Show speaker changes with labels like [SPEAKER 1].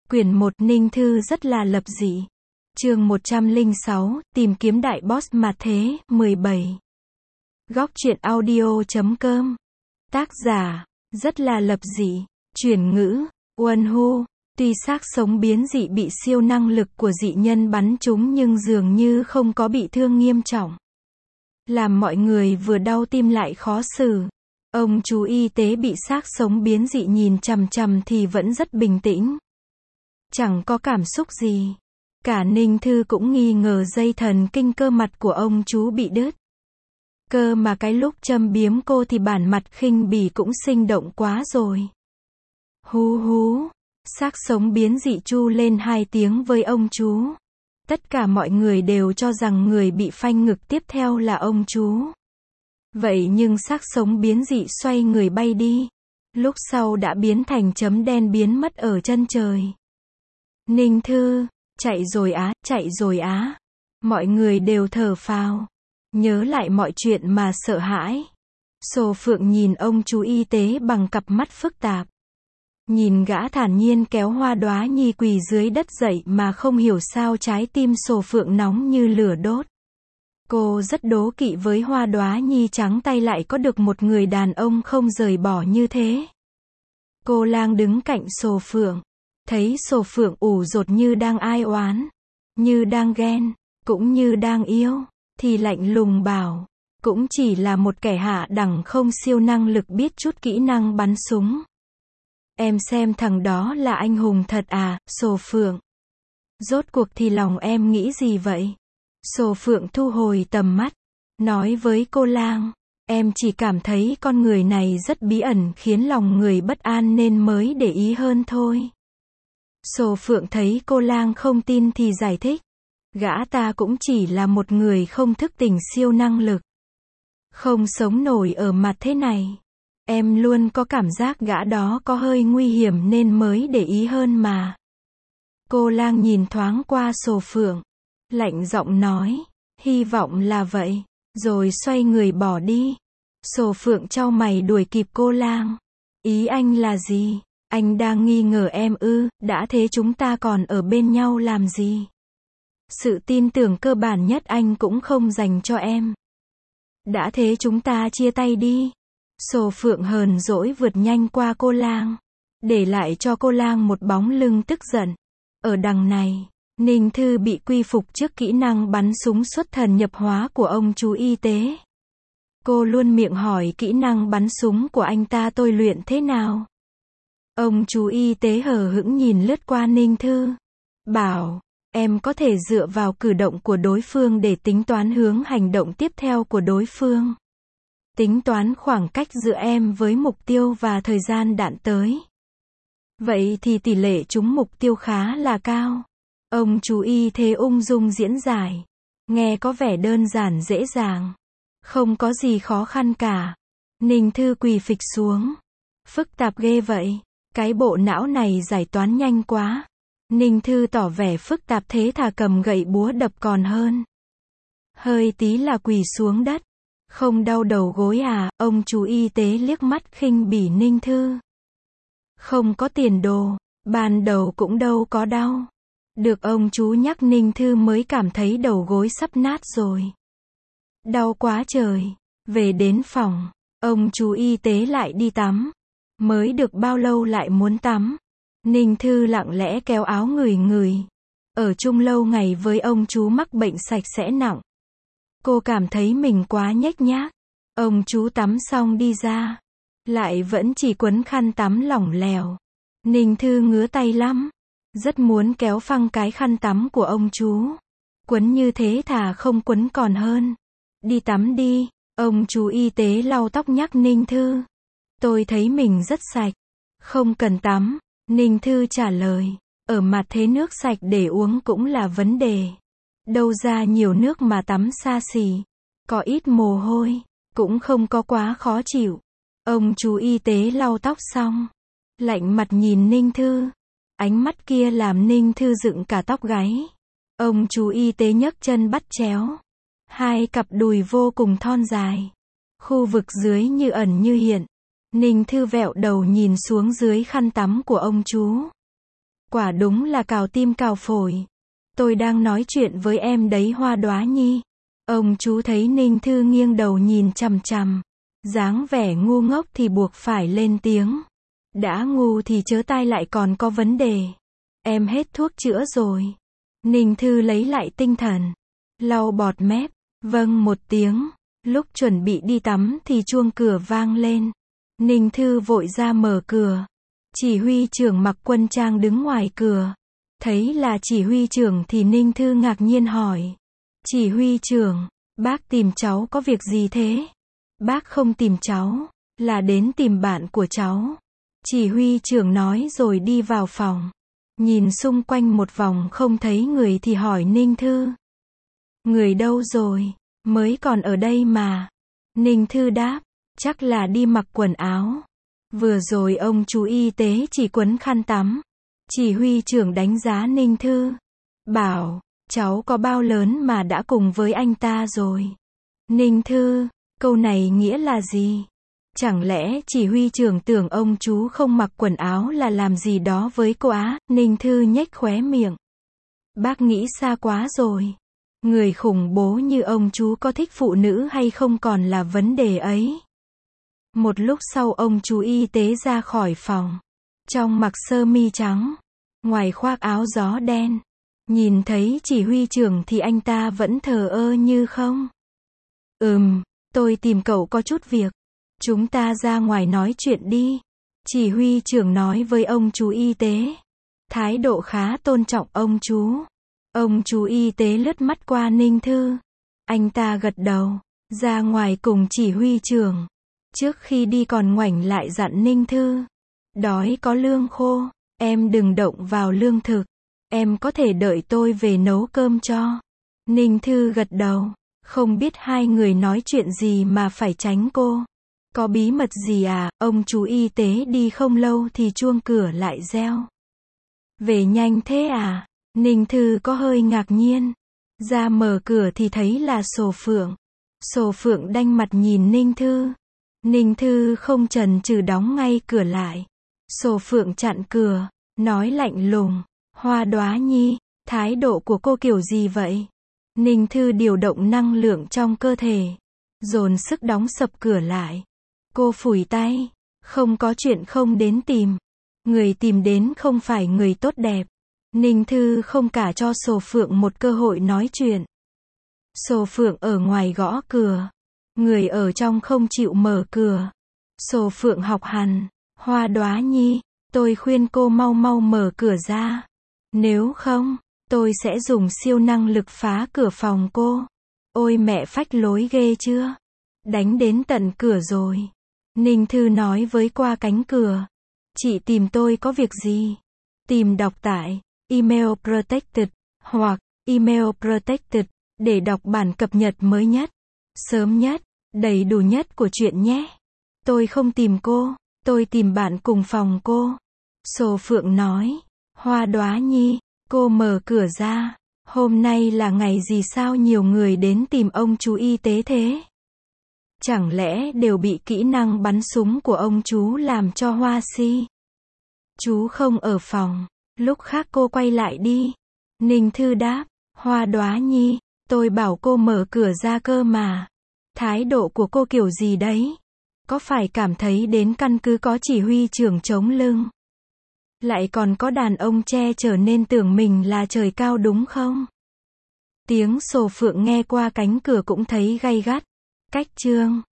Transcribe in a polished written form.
[SPEAKER 1] Quyển 1 Ninh Thư rất là lập dị. Chương 106, tìm kiếm đại boss mà thế, 17. Góc truyện audio.com. Tác giả, rất là lập dị. Chuyển ngữ, Wonhu. Tuy xác sống biến dị bị siêu năng lực của dị nhân bắn trúng nhưng dường như không có bị thương nghiêm trọng. Làm mọi người vừa đau tim lại khó xử. Ông chú y tế bị xác sống biến dị nhìn chằm chằm thì vẫn rất bình tĩnh. Chẳng có cảm xúc gì. Cả Ninh Thư cũng nghi ngờ dây thần kinh cơ mặt của ông chú bị đứt. Cơ mà cái lúc châm biếm cô thì bản mặt khinh bỉ cũng sinh động quá rồi. Hú hú, xác sống biến dị chu lên 2 tiếng với ông chú. Tất cả mọi người đều cho rằng người bị phanh ngực tiếp theo là ông chú. Vậy nhưng xác sống biến dị xoay người bay đi. Lúc sau đã biến thành chấm đen biến mất ở chân trời. Ninh Thư, chạy rồi á. Mọi người đều thở phào. Nhớ lại mọi chuyện mà sợ hãi. Sồ Phượng nhìn ông chú y tế bằng cặp mắt phức tạp. Nhìn gã thản nhiên kéo Hoa Đóa Nhi quỳ dưới đất dậy mà không hiểu sao trái tim Sồ Phượng nóng như lửa đốt. Cô rất đố kỵ với Hoa Đóa Nhi trắng tay lại có được một người đàn ông không rời bỏ như thế. Cô Lang đứng cạnh Sồ Phượng. Thấy Sồ Phượng ủ rột như đang ai oán, như đang ghen, cũng như đang yêu, thì lạnh lùng bảo, cũng chỉ là một kẻ hạ đẳng không siêu năng lực biết chút kỹ năng bắn súng. Em xem thằng đó là anh hùng thật à, Sồ Phượng. Rốt cuộc thì lòng em nghĩ gì vậy? Sồ Phượng thu hồi tầm mắt, nói với cô Lang, em chỉ cảm thấy con người này rất bí ẩn khiến lòng người bất an nên mới để ý hơn thôi. Sồ Phượng thấy cô Lang không tin thì giải thích. Gã ta cũng chỉ là một người không thức tỉnh siêu năng lực. Không sống nổi ở mặt thế này. Em luôn có cảm giác gã đó có hơi nguy hiểm nên mới để ý hơn mà. Cô Lang nhìn thoáng qua Sồ Phượng. Lạnh giọng nói. Hy vọng là vậy. Rồi xoay người bỏ đi. Sồ Phượng chau mày đuổi kịp cô Lang. Ý anh là gì? Anh đang nghi ngờ em ư, đã thế chúng ta còn ở bên nhau làm gì? Sự tin tưởng cơ bản nhất anh cũng không dành cho em. Đã thế chúng ta chia tay đi. Sồ Phượng hờn dỗi vượt nhanh qua cô Lang. Để lại cho cô Lang một bóng lưng tức giận. Ở đằng này, Ninh Thư bị quy phục trước kỹ năng bắn súng xuất thần nhập hóa của ông chú y tế. Cô luôn miệng hỏi kỹ năng bắn súng của anh ta tôi luyện thế nào? Ông chú y tế hờ hững nhìn lướt qua Ninh Thư. Bảo, em có thể dựa vào cử động của đối phương để tính toán hướng hành động tiếp theo của đối phương. Tính toán khoảng cách giữa em với mục tiêu và thời gian đạn tới. Vậy thì tỷ lệ trúng mục tiêu khá là cao. Ông chú y tế ung dung diễn giải. Nghe có vẻ đơn giản dễ dàng. Không có gì khó khăn cả. Ninh Thư quỳ phịch xuống. Phức tạp ghê vậy. Cái bộ não này giải toán nhanh quá. Ninh Thư tỏ vẻ phức tạp thế thà cầm gậy búa đập còn hơn. Hơi tí là quỳ xuống đất. Không đau đầu gối à, ông chú y tế liếc mắt khinh bỉ Ninh Thư. Không có tiền đồ, ban đầu cũng đâu có đau. Được ông chú nhắc Ninh Thư mới cảm thấy đầu gối sắp nát rồi. Đau quá trời. Về đến phòng, ông chú y tế lại đi tắm. Mới được bao lâu lại muốn tắm. Ninh Thư lặng lẽ kéo áo người. Ở chung lâu ngày với ông chú mắc bệnh sạch sẽ nặng. Cô cảm thấy mình quá nhếch nhác. Ông chú tắm xong đi ra. Lại vẫn chỉ quấn khăn tắm lỏng lẻo. Ninh Thư ngứa tay lắm. Rất muốn kéo phăng cái khăn tắm của ông chú. Quấn như thế thà không quấn còn hơn. Đi tắm đi. Ông chú y tế lau tóc nhắc Ninh Thư. Tôi thấy mình rất sạch. Không cần tắm. Ninh Thư trả lời. Ở mặt thế nước sạch để uống cũng là vấn đề. Đâu ra nhiều nước mà tắm xa xỉ. Có ít mồ hôi. Cũng không có quá khó chịu. Ông chú y tế lau tóc xong. Lạnh mặt nhìn Ninh Thư. Ánh mắt kia làm Ninh Thư dựng cả tóc gáy. Ông chú y tế nhấc chân bắt chéo. 2 cặp đùi vô cùng thon dài. Khu vực dưới như ẩn như hiện. Ninh Thư vẹo đầu nhìn xuống dưới khăn tắm của ông chú. Quả đúng là cào tim cào phổi. Tôi đang nói chuyện với em đấy Hoa Đóa Nhi. Ông chú thấy Ninh Thư nghiêng đầu nhìn chằm chằm. Dáng vẻ ngu ngốc thì buộc phải lên tiếng. Đã ngu thì chớ tai lại còn có vấn đề. Em hết thuốc chữa rồi. Ninh Thư lấy lại tinh thần. Lau bọt mép. Vâng một tiếng. Lúc chuẩn bị đi tắm thì chuông cửa vang lên. Ninh Thư vội ra mở cửa. Chỉ huy trưởng mặc quân trang đứng ngoài cửa. Thấy là chỉ huy trưởng thì Ninh Thư ngạc nhiên hỏi. Chỉ huy trưởng, bác tìm cháu có việc gì thế? Bác không tìm cháu, là đến tìm bạn của cháu. Chỉ huy trưởng nói rồi đi vào phòng. Nhìn xung quanh một vòng không thấy người thì hỏi Ninh Thư. Người đâu rồi? Mới còn ở đây mà. Ninh Thư đáp, chắc là đi mặc quần áo. Vừa rồi ông chú y tế chỉ quấn khăn tắm. Chỉ huy trưởng đánh giá Ninh Thư. Bảo, cháu có bao lớn mà đã cùng với anh ta rồi? Ninh Thư, câu này nghĩa là gì? Chẳng lẽ chỉ huy trưởng tưởng ông chú không mặc quần áo là làm gì đó với cô á? Ninh Thư nhếch khóe miệng. Bác nghĩ xa quá rồi. Người khủng bố như ông chú có thích phụ nữ hay không còn là vấn đề ấy. Một lúc sau ông chú y tế ra khỏi phòng. Trong mặc sơ mi trắng. Ngoài khoác áo gió đen. Nhìn thấy chỉ huy trưởng thì anh ta vẫn thờ ơ như không. Tôi tìm cậu có chút việc. Chúng ta ra ngoài nói chuyện đi. Chỉ huy trưởng nói với ông chú y tế. Thái độ khá tôn trọng ông chú. Ông chú y tế lướt mắt qua Ninh Thư. Anh ta gật đầu. Ra ngoài cùng chỉ huy trưởng. Trước khi đi còn ngoảnh lại dặn Ninh Thư. Đói có lương khô. Em đừng động vào lương thực. Em có thể đợi tôi về nấu cơm cho. Ninh Thư gật đầu. Không biết hai người nói chuyện gì mà phải tránh cô. Có bí mật gì à? Ông chú y tế đi không lâu thì chuông cửa lại reo. Về nhanh thế à? Ninh Thư có hơi ngạc nhiên. Ra mở cửa thì thấy là Sổ Phượng. Sổ Phượng đanh mặt nhìn Ninh Thư. Ninh Thư không chần chừ đóng ngay cửa lại. Sổ Phượng chặn cửa, nói lạnh lùng. Hoa Đóa Nhi, thái độ của cô kiểu gì vậy? Ninh Thư điều động năng lượng trong cơ thể. Dồn sức đóng sập cửa lại. Cô phủi tay. Không có chuyện không đến tìm. Người tìm đến không phải người tốt đẹp. Ninh Thư không cả cho Sổ Phượng một cơ hội nói chuyện. Sổ Phượng ở ngoài gõ cửa. Người ở trong không chịu mở cửa. Sổ Phượng học hành. Hoa Đóa Nhi, tôi khuyên cô mau mau mở cửa ra. Nếu không, tôi sẽ dùng siêu năng lực phá cửa phòng cô. Ôi mẹ phách lối ghê chưa? Đánh đến tận cửa rồi. Ninh Thư nói với qua cánh cửa. Chị tìm tôi có việc gì? Tìm đọc tại Email Protected hoặc Email Protected để đọc bản cập nhật mới nhất, sớm nhất, đầy đủ nhất của chuyện nhé. Tôi không tìm cô, tôi tìm bạn cùng phòng cô. Sổ Phượng nói. Hoa Đóa Nhi, cô mở cửa ra. Hôm nay là ngày gì sao nhiều người đến tìm ông chú y tế thế? Chẳng lẽ đều bị kỹ năng bắn súng của ông chú làm cho hoa si? Chú không ở phòng, lúc khác cô quay lại đi. Ninh Thư đáp. Hoa Đóa Nhi, tôi bảo cô mở cửa ra cơ mà. Thái độ của cô kiểu gì đấy? Có phải cảm thấy đến căn cứ có chỉ huy trưởng chống lưng? Lại còn có đàn ông che chở nên tưởng mình là trời cao đúng không? Tiếng Sổ Phượng nghe qua cánh cửa cũng thấy gay gắt. Cách chương